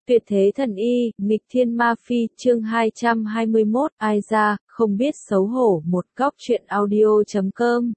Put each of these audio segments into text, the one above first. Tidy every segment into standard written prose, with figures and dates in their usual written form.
Tuyệt thế thần y, nghịch thiên ma phi, chương 221, ai ra, không biết xấu hổ, một góc truyện audio.com.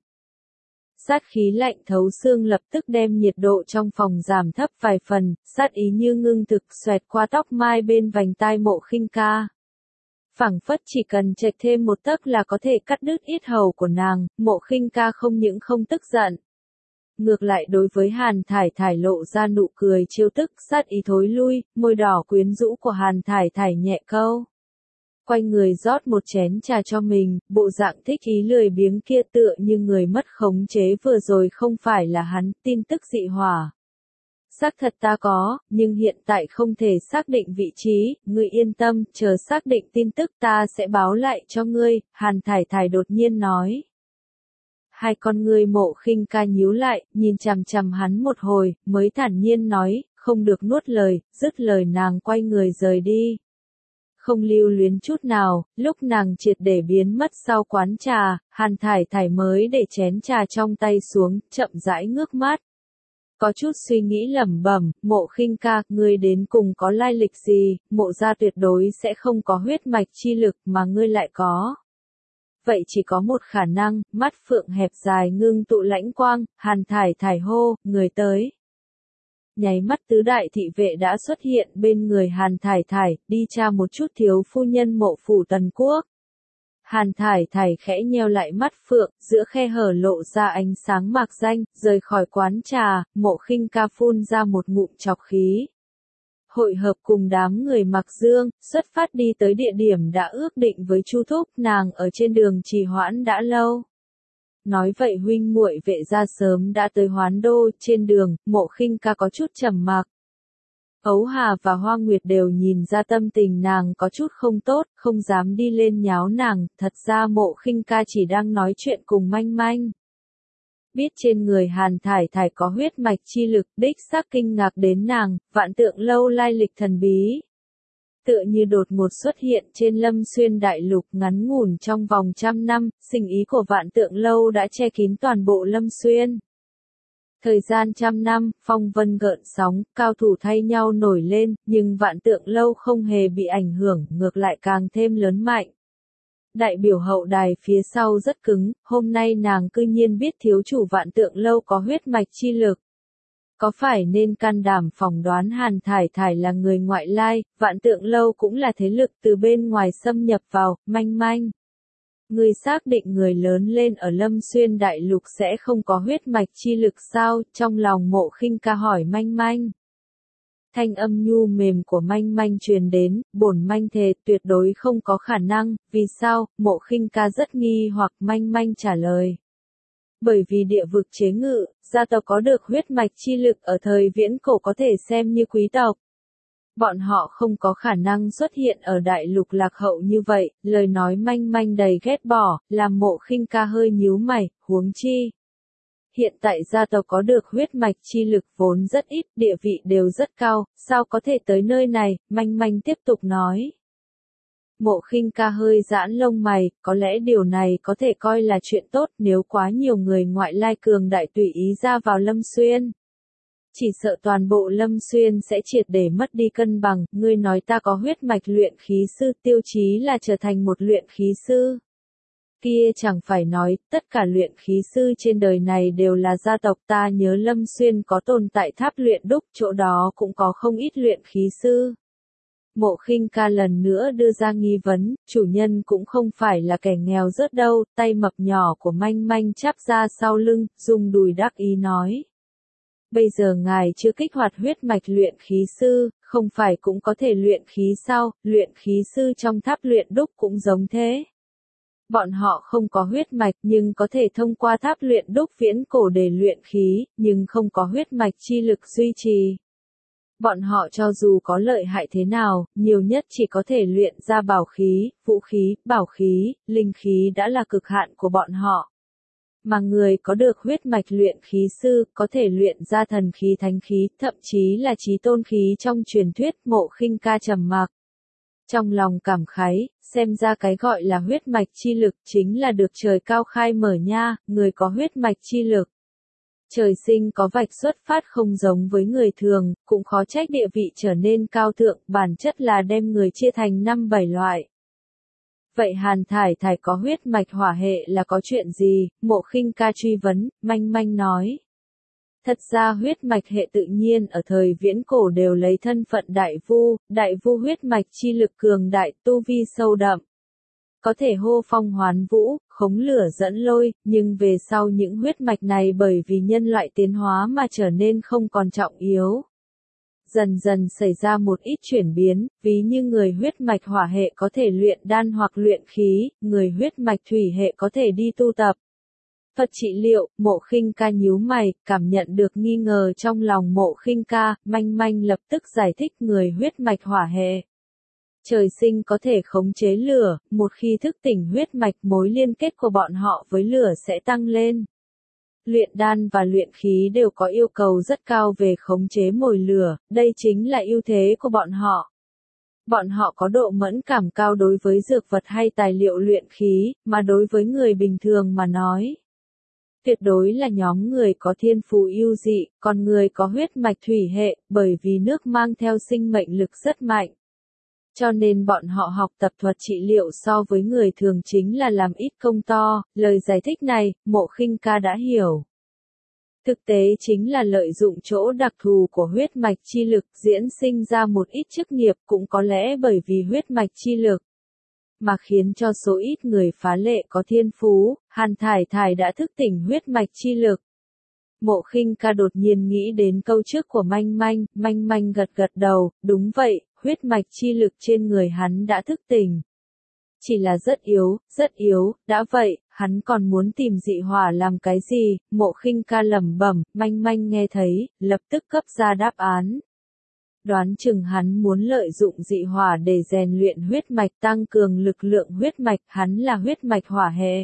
Sát khí lạnh thấu xương lập tức đem nhiệt độ trong phòng giảm thấp vài phần, sát ý như ngưng thực xoẹt qua tóc mai bên vành tai Mộ Khinh Ca. Phảng phất chỉ cần chệch thêm một tấc là có thể cắt đứt yết hầu của nàng, Mộ Khinh Ca không những không tức giận. Ngược lại đối với Hàn Thải Thải lộ ra nụ cười trêu tức, sát ý thối lui, môi đỏ quyến rũ của Hàn Thải Thải nhẹ câu. Quay người rót một chén trà cho mình, bộ dạng thích ý lười biếng kia tựa như người mất khống chế vừa rồi không phải là hắn, tin tức dị hỏa. Xác thật ta có, nhưng hiện tại không thể xác định vị trí, ngươi yên tâm, chờ xác định tin tức ta sẽ báo lại cho ngươi, Hàn Thải Thải đột nhiên nói. Hai con ngươi Mộ Khinh Ca nhíu lại, nhìn chằm chằm hắn một hồi, mới thản nhiên nói, không được nuốt lời, dứt lời nàng quay người rời đi. Không lưu luyến chút nào, lúc nàng triệt để biến mất sau quán trà, Hàn Thải Thải mới để chén trà trong tay xuống, chậm rãi ngước mắt. Có chút suy nghĩ lẩm bẩm, Mộ Khinh Ca, ngươi đến cùng có lai lịch gì, Mộ gia tuyệt đối sẽ không có huyết mạch chi lực mà ngươi lại có. Vậy chỉ có một khả năng, mắt phượng hẹp dài ngưng tụ lãnh quang, Hàn Thải Thải hô, người tới. Nháy mắt tứ đại thị vệ đã xuất hiện bên người Hàn Thải Thải, đi tra một chút thiếu phu nhân Mộ phủ Tần Quốc. Hàn Thải Thải khẽ nheo lại mắt phượng, giữa khe hở lộ ra ánh sáng mạc danh, rời khỏi quán trà, Mộ Khinh Ca phun ra một ngụm trọc khí. Hội hợp cùng đám người Mặc Dương, xuất phát đi tới địa điểm đã ước định với Chu Thúc, nàng ở trên đường trì hoãn đã lâu. Nói vậy huynh muội vệ gia sớm đã tới Hoán Đô, trên đường, Mộ Khinh Ca có chút trầm mặc. Ấu Hà và Hoa Nguyệt đều nhìn ra tâm tình nàng có chút không tốt, không dám đi lên nháo nàng, thật ra Mộ Khinh Ca chỉ đang nói chuyện cùng Manh Manh. Biết trên người Hàn Thải Thải có huyết mạch chi lực, đích xác kinh ngạc đến nàng, Vạn Tượng Lâu lai lịch thần bí. Tựa như đột ngột xuất hiện trên Lâm Xuyên đại lục ngắn ngủn trong vòng 100 năm, sinh ý của Vạn Tượng Lâu đã che kín toàn bộ Lâm Xuyên. Thời gian 100 năm, phong vân gợn sóng, cao thủ thay nhau nổi lên, nhưng Vạn Tượng Lâu không hề bị ảnh hưởng, ngược lại càng thêm lớn mạnh. Đại biểu hậu đài phía sau rất cứng, hôm nay nàng cư nhiên biết thiếu chủ Vạn Tượng Lâu có huyết mạch chi lực. Có phải nên can đảm phỏng đoán Hàn Thải Thải là người ngoại lai, Vạn Tượng Lâu cũng là thế lực từ bên ngoài xâm nhập vào, Manh Manh. Người xác định người lớn lên ở Lâm Xuyên đại lục sẽ không có huyết mạch chi lực sao, trong lòng Mộ Khinh Ca hỏi Manh Manh. Thanh âm nhu mềm của Manh Manh truyền đến, bổn Manh thề tuyệt đối không có khả năng, vì sao, Mộ Khinh Ca rất nghi hoặc Manh Manh trả lời. Bởi vì địa vực chế ngự, gia tộc có được huyết mạch chi lực ở thời viễn cổ có thể xem như quý tộc. Bọn họ không có khả năng xuất hiện ở đại lục lạc hậu như vậy, lời nói Manh Manh đầy ghét bỏ, làm Mộ Khinh Ca hơi nhíu mày, huống chi. Hiện tại gia tộc có được huyết mạch chi lực vốn rất ít, địa vị đều rất cao, sao có thể tới nơi này, Manh Manh tiếp tục nói. Mộ Khinh Ca hơi giãn lông mày, có lẽ điều này có thể coi là chuyện tốt nếu quá nhiều người ngoại lai cường đại tùy ý ra vào Lâm Xuyên. Chỉ sợ toàn bộ Lâm Xuyên sẽ triệt để mất đi cân bằng, ngươi nói ta có huyết mạch luyện khí sư, tiêu chí là trở thành một luyện khí sư. Kia chẳng phải nói, tất cả luyện khí sư trên đời này đều là gia tộc, ta nhớ Lâm Xuyên có tồn tại tháp luyện đúc, chỗ đó cũng có không ít luyện khí sư. Mộ Khinh Ca lần nữa đưa ra nghi vấn, chủ nhân cũng không phải là kẻ nghèo rớt đâu, tay mập nhỏ của Manh Manh chắp ra sau lưng, dùng đùi đắc ý nói. Bây giờ ngài chưa kích hoạt huyết mạch luyện khí sư, không phải cũng có thể luyện khí sao, luyện khí sư trong tháp luyện đúc cũng giống thế. Bọn họ không có huyết mạch nhưng có thể thông qua tháp luyện đúc viễn cổ để luyện khí, nhưng không có huyết mạch chi lực duy trì. Bọn họ cho dù có lợi hại thế nào, nhiều nhất chỉ có thể luyện ra bảo khí, vũ khí, bảo khí, linh khí đã là cực hạn của bọn họ. Mà người có được huyết mạch luyện khí sư, có thể luyện ra thần khí thánh khí, thậm chí là chí tôn khí trong truyền thuyết. Mộ Khinh Ca trầm mặc. Trong lòng cảm khái, xem ra cái gọi là huyết mạch chi lực chính là được trời cao khai mở nha, người có huyết mạch chi lực. Trời sinh có vạch xuất phát không giống với người thường, cũng khó trách địa vị trở nên cao thượng, bản chất là đem người chia thành 5-7 loại. Vậy Hàn Thải Thải có huyết mạch hỏa hệ là có chuyện gì? Mộ Khinh Ca truy vấn, Manh Manh nói. Thật ra huyết mạch hệ tự nhiên ở thời viễn cổ đều lấy thân phận đại vu huyết mạch chi lực cường đại, tu vi sâu đậm. Có thể hô phong hoán vũ, khống lửa dẫn lôi, nhưng về sau những huyết mạch này bởi vì nhân loại tiến hóa mà trở nên không còn trọng yếu. Dần dần xảy ra một ít chuyển biến, ví như người huyết mạch hỏa hệ có thể luyện đan hoặc luyện khí, người huyết mạch thủy hệ có thể đi tu tập. Phật trị liệu, Mộ Khinh Ca nhíu mày, cảm nhận được nghi ngờ trong lòng Mộ Khinh Ca, Manh Manh lập tức giải thích người huyết mạch hỏa hệ. Trời sinh có thể khống chế lửa, một khi thức tỉnh huyết mạch mối liên kết của bọn họ với lửa sẽ tăng lên. Luyện đan và luyện khí đều có yêu cầu rất cao về khống chế mồi lửa, đây chính là ưu thế của bọn họ. Bọn họ có độ mẫn cảm cao đối với dược vật hay tài liệu luyện khí, mà đối với người bình thường mà nói. Tuyệt đối là nhóm người có thiên phú ưu dị, còn người có huyết mạch thủy hệ, bởi vì nước mang theo sinh mệnh lực rất mạnh. Cho nên bọn họ học tập thuật trị liệu so với người thường chính là làm ít công to, lời giải thích này, Mộ Khinh Ca đã hiểu. Thực tế chính là lợi dụng chỗ đặc thù của huyết mạch chi lực diễn sinh ra một ít chức nghiệp cũng có lẽ bởi vì huyết mạch chi lực. Mà khiến cho số ít người phá lệ có thiên phú, Hàn Thải Thải đã thức tỉnh huyết mạch chi lực. Mộ Khinh Ca đột nhiên nghĩ đến câu trước của Manh Manh gật gật đầu, đúng vậy, huyết mạch chi lực trên người hắn đã thức tỉnh. Chỉ là rất yếu, đã vậy, hắn còn muốn tìm dị hỏa làm cái gì? Mộ Khinh Ca lẩm bẩm, Manh Manh nghe thấy, lập tức cấp ra đáp án. Đoán chừng hắn muốn lợi dụng dị hỏa để rèn luyện huyết mạch tăng cường lực lượng huyết mạch, hắn là huyết mạch hỏa hệ.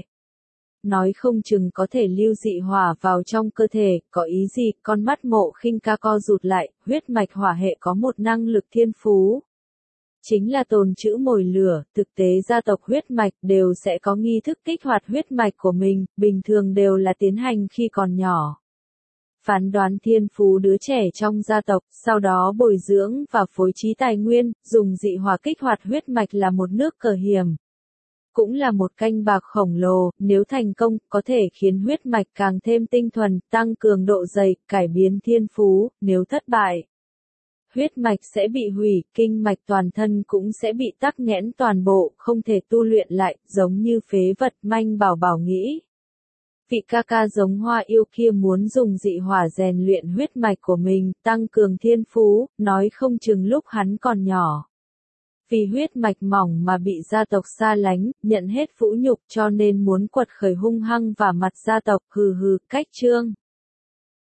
Nói không chừng có thể lưu dị hỏa vào trong cơ thể, có ý gì? Con mắt Mộ Khinh Ca co rụt lại, huyết mạch hỏa hệ có một năng lực thiên phú. Chính là tồn trữ mồi lửa, thực tế gia tộc huyết mạch đều sẽ có nghi thức kích hoạt huyết mạch của mình, bình thường đều là tiến hành khi còn nhỏ. Phán đoán thiên phú đứa trẻ trong gia tộc, sau đó bồi dưỡng và phối trí tài nguyên, dùng dị hỏa kích hoạt huyết mạch là một nước cờ hiểm. Cũng là một canh bạc khổng lồ, nếu thành công, có thể khiến huyết mạch càng thêm tinh thuần, tăng cường độ dày, cải biến thiên phú, nếu thất bại. Huyết mạch sẽ bị hủy, kinh mạch toàn thân cũng sẽ bị tắc nghẽn toàn bộ, không thể tu luyện lại, giống như phế vật. Manh Bảo Bảo nghĩ. Vị ca ca giống Hoa Yêu kia muốn dùng dị hỏa rèn luyện huyết mạch của mình, tăng cường thiên phú, nói không chừng lúc hắn còn nhỏ. Vì huyết mạch mỏng mà bị gia tộc xa lánh, nhận hết vũ nhục cho nên muốn quật khởi hung hăng vào mặt gia tộc, cách chương.